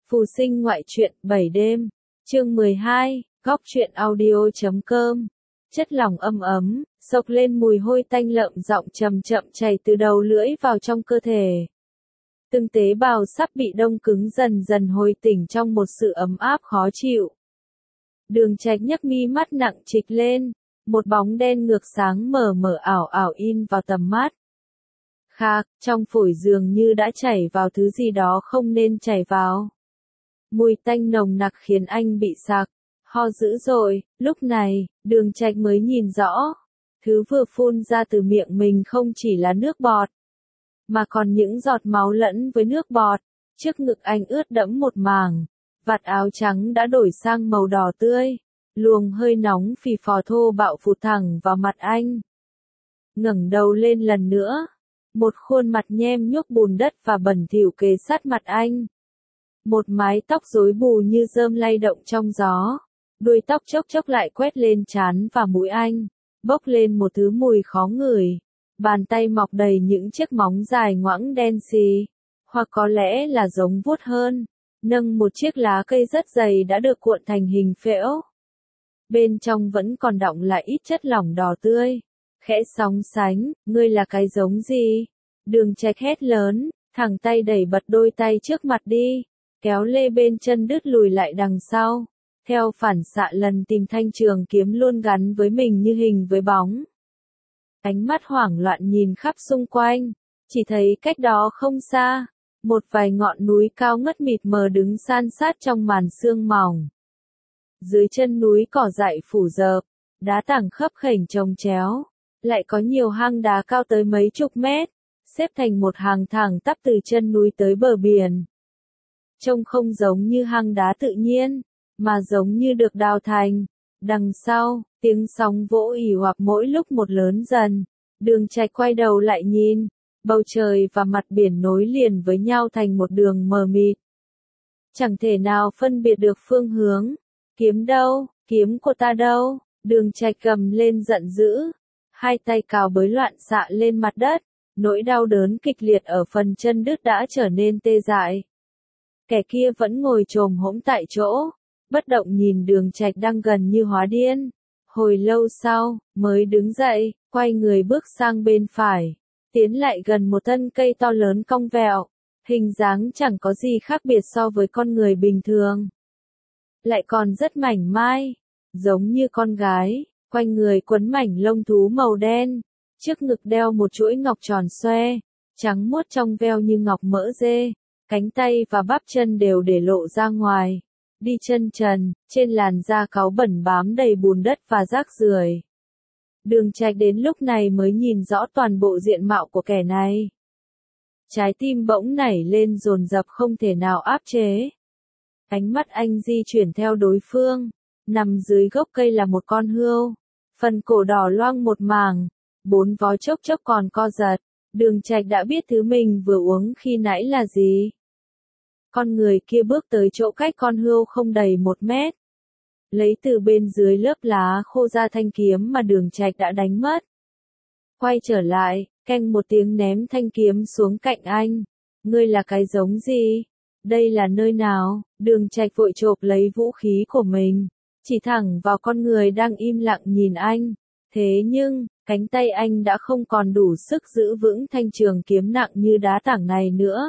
Phù sinh ngoại truyện 7 đêm, chương 12, góc truyện audio.com. Chất lỏng âm ấm, xộc lên mùi hôi tanh lợm giọng chậm chậm chảy từ đầu lưỡi vào trong cơ thể. Từng tế bào sắp bị đông cứng dần dần hồi tỉnh trong một sự ấm áp khó chịu. Đường Trạch nhấc mi mắt nặng trịch lên, một bóng đen ngược sáng mờ mờ ảo ảo in vào tầm mắt. Khạc, trong phổi dường như đã chảy vào thứ gì đó không nên chảy vào. Mùi tanh nồng nặc khiến anh bị sặc, ho dữ dội. Lúc này, Đường Trạch mới nhìn rõ, thứ vừa phun ra từ miệng mình không chỉ là nước bọt, mà còn những giọt máu lẫn với nước bọt. Trước ngực anh ướt đẫm một mảng, vạt áo trắng đã đổi sang màu đỏ tươi, luồng hơi nóng phì phò thô bạo phụt thẳng vào mặt anh. Ngẩng đầu lên lần nữa, một khuôn mặt nhem nhuốc bùn đất và bẩn thỉu kề sát mặt anh. Một mái tóc rối bù như rơm lay động trong gió, đuôi tóc chốc chốc lại quét lên trán và mũi anh, bốc lên một thứ mùi khó ngửi. Bàn tay mọc đầy những chiếc móng dài ngoãng đen xì, hoặc có lẽ là giống vuốt hơn, nâng một chiếc lá cây rất dày đã được cuộn thành hình phễu. Bên trong vẫn còn đọng lại ít chất lỏng đỏ tươi. Khẽ sóng sánh, ngươi là cái giống gì? Đường Trạch hét lớn, thẳng tay đẩy bật đôi tay trước mặt đi, kéo lê bên chân đứt lùi lại đằng sau. Theo phản xạ lần tìm thanh trường kiếm luôn gắn với mình như hình với bóng. Ánh mắt hoảng loạn nhìn khắp xung quanh, chỉ thấy cách đó không xa, một vài ngọn núi cao ngất mịt mờ đứng san sát trong màn sương mỏng. Dưới chân núi cỏ dại phủ rợp, đá tảng khấp khểnh chồng chéo, lại có nhiều hang đá cao tới mấy chục mét, xếp thành một hàng thẳng tắp từ chân núi tới bờ biển. Trông không giống như hang đá tự nhiên, mà giống như được đào thành. Đằng sau, tiếng sóng vỗ ỉ hoặc mỗi lúc một lớn dần. Đường Trạch quay đầu lại nhìn, bầu trời và mặt biển nối liền với nhau thành một đường mờ mịt. Chẳng thể nào phân biệt được phương hướng. Kiếm đâu? Kiếm của ta đâu? Đường Trạch gầm lên giận dữ. Hai tay cào bới loạn xạ lên mặt đất. Nỗi đau đớn kịch liệt ở phần chân đứt đã trở nên tê dại. Kẻ kia vẫn ngồi chồm hổm tại chỗ, bất động nhìn Đường Trạch đang gần như hóa điên. Hồi lâu sau, mới đứng dậy, quay người bước sang bên phải, tiến lại gần một thân cây to lớn cong vẹo, hình dáng chẳng có gì khác biệt so với con người bình thường. Lại còn rất mảnh mai, giống như con gái, quanh người quấn mảnh lông thú màu đen, trước ngực đeo một chuỗi ngọc tròn xoe, trắng muốt trong veo như ngọc mỡ dê, cánh tay và bắp chân đều để lộ ra ngoài. Đi chân trần, trên làn da cáu bẩn bám đầy bùn đất và rác rưởi. Đường Trạch đến lúc này mới nhìn rõ toàn bộ diện mạo của kẻ này. Trái tim bỗng nảy lên dồn dập không thể nào áp chế. Ánh mắt anh di chuyển theo đối phương, nằm dưới gốc cây là một con hươu, phần cổ đỏ loang một mảng, bốn vó chốc chốc còn co giật. Đường Trạch đã biết thứ mình vừa uống khi nãy là gì. Con người kia bước tới chỗ cách con hươu không đầy 1 mét. Lấy từ bên dưới lớp lá khô ra thanh kiếm mà Đường Trạch đã đánh mất. Quay trở lại, canh một tiếng ném thanh kiếm xuống cạnh anh. Ngươi là cái giống gì? Đây là nơi nào? Đường Trạch vội chộp lấy vũ khí của mình, chỉ thẳng vào con người đang im lặng nhìn anh. Thế nhưng, cánh tay anh đã không còn đủ sức giữ vững thanh trường kiếm nặng như đá tảng này nữa.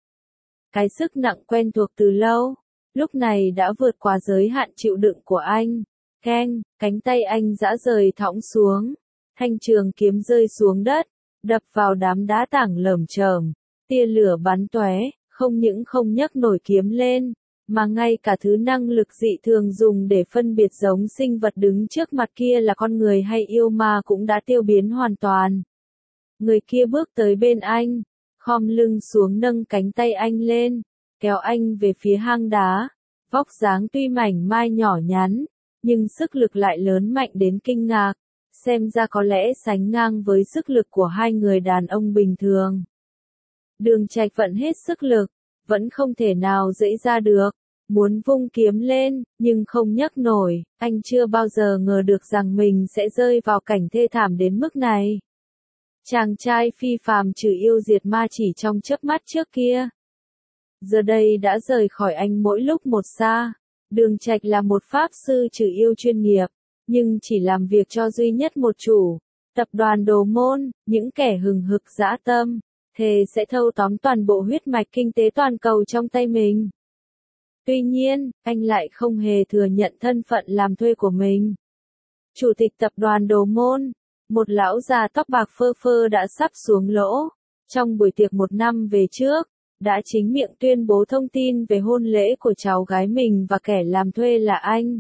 Cái sức nặng quen thuộc từ lâu, lúc này đã vượt qua giới hạn chịu đựng của anh. Keng, cánh tay anh giã rời thõng xuống, thanh trường kiếm rơi xuống đất, đập vào đám đá tảng lởm chởm, tia lửa bắn tóe, không những không nhấc nổi kiếm lên, mà ngay cả thứ năng lực dị thường dùng để phân biệt giống sinh vật đứng trước mặt kia là con người hay yêu ma cũng đã tiêu biến hoàn toàn. Người kia bước tới bên anh, khom lưng xuống nâng cánh tay anh lên, kéo anh về phía hang đá. Vóc dáng tuy mảnh mai nhỏ nhắn, nhưng sức lực lại lớn mạnh đến kinh ngạc, xem ra có lẽ sánh ngang với sức lực của hai người đàn ông bình thường. Đường Trạch vận hết sức lực, vẫn không thể nào dễ ra được, muốn vung kiếm lên, nhưng không nhấc nổi. Anh chưa bao giờ ngờ được rằng mình sẽ rơi vào cảnh thê thảm đến mức này. Chàng trai phi phàm trừ yêu diệt ma chỉ trong chớp mắt trước kia, giờ đây đã rời khỏi anh mỗi lúc một xa. Đường Trạch là một pháp sư trừ yêu chuyên nghiệp, nhưng chỉ làm việc cho duy nhất một chủ, tập đoàn Đồ Môn, những kẻ hừng hực dã tâm, thề sẽ thâu tóm toàn bộ huyết mạch kinh tế toàn cầu trong tay mình. Tuy nhiên, anh lại không hề thừa nhận thân phận làm thuê của mình. Chủ tịch tập đoàn Đồ Môn, một lão già tóc bạc phơ phơ đã sắp xuống lỗ, trong buổi tiệc một năm về trước, đã chính miệng tuyên bố thông tin về hôn lễ của cháu gái mình và kẻ làm thuê là anh.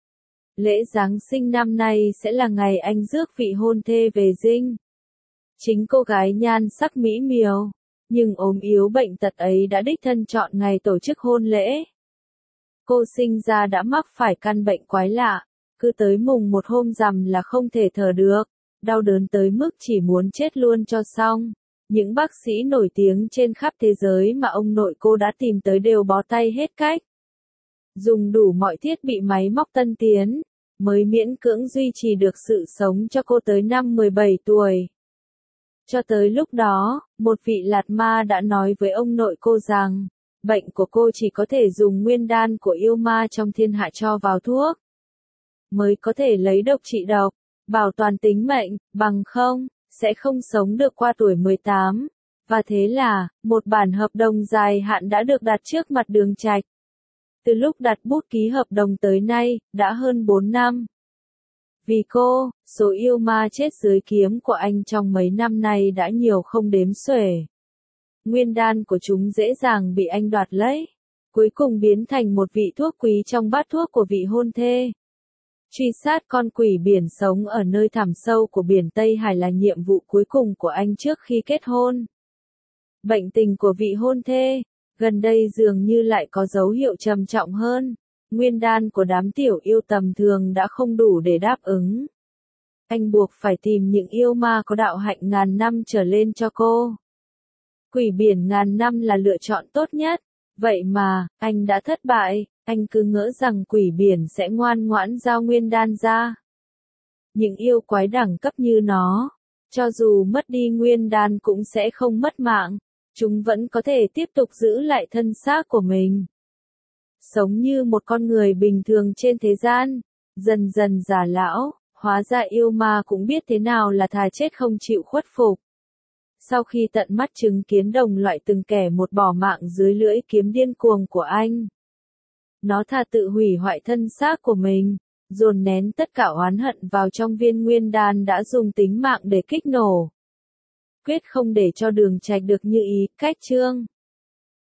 Lễ Giáng sinh năm nay sẽ là ngày anh rước vị hôn thê về dinh. Chính cô gái nhan sắc mỹ miều, nhưng ốm yếu bệnh tật ấy đã đích thân chọn ngày tổ chức hôn lễ. Cô sinh ra đã mắc phải căn bệnh quái lạ, cứ tới mùng một hôm rằm là không thể thở được, đau đớn tới mức chỉ muốn chết luôn cho xong. Những bác sĩ nổi tiếng trên khắp thế giới mà ông nội cô đã tìm tới đều bó tay hết cách. Dùng đủ mọi thiết bị máy móc tân tiến, mới miễn cưỡng duy trì được sự sống cho cô tới năm 17 tuổi. Cho tới lúc đó, một vị lạt ma đã nói với ông nội cô rằng, bệnh của cô chỉ có thể dùng nguyên đan của yêu ma trong thiên hạ cho vào thuốc, mới có thể lấy độc trị độc, bảo toàn tính mệnh, bằng không, sẽ không sống được qua tuổi 18. Và thế là, một bản hợp đồng dài hạn đã được đặt trước mặt Đường Trạch. Từ lúc đặt bút ký hợp đồng tới nay, đã hơn 4 năm. Vì cô, số yêu ma chết dưới kiếm của anh trong mấy năm nay đã nhiều không đếm xuể. Nguyên đan của chúng dễ dàng bị anh đoạt lấy, cuối cùng biến thành một vị thuốc quý trong bát thuốc của vị hôn thê. Truy sát con quỷ biển sống ở nơi thẳm sâu của biển Tây Hải là nhiệm vụ cuối cùng của anh trước khi kết hôn. Bệnh tình của vị hôn thê, gần đây dường như lại có dấu hiệu trầm trọng hơn. Nguyên đan của đám tiểu yêu tầm thường đã không đủ để đáp ứng. Anh buộc phải tìm những yêu ma có đạo hạnh ngàn năm trở lên cho cô. Quỷ biển ngàn năm là lựa chọn tốt nhất. Vậy mà, anh đã thất bại, anh cứ ngỡ rằng quỷ biển sẽ ngoan ngoãn giao nguyên đan ra. Những yêu quái đẳng cấp như nó, cho dù mất đi nguyên đan cũng sẽ không mất mạng, chúng vẫn có thể tiếp tục giữ lại thân xác của mình. Sống như một con người bình thường trên thế gian, dần dần già lão, hóa ra yêu ma cũng biết thế nào là thà chết không chịu khuất phục. Sau khi tận mắt chứng kiến đồng loại từng kẻ một bỏ mạng dưới lưỡi kiếm điên cuồng của anh, nó thà tự hủy hoại thân xác của mình, dồn nén tất cả oán hận vào trong viên nguyên đan đã dùng tính mạng để kích nổ. Quyết không để cho Đường Trạch được như ý, cách chương.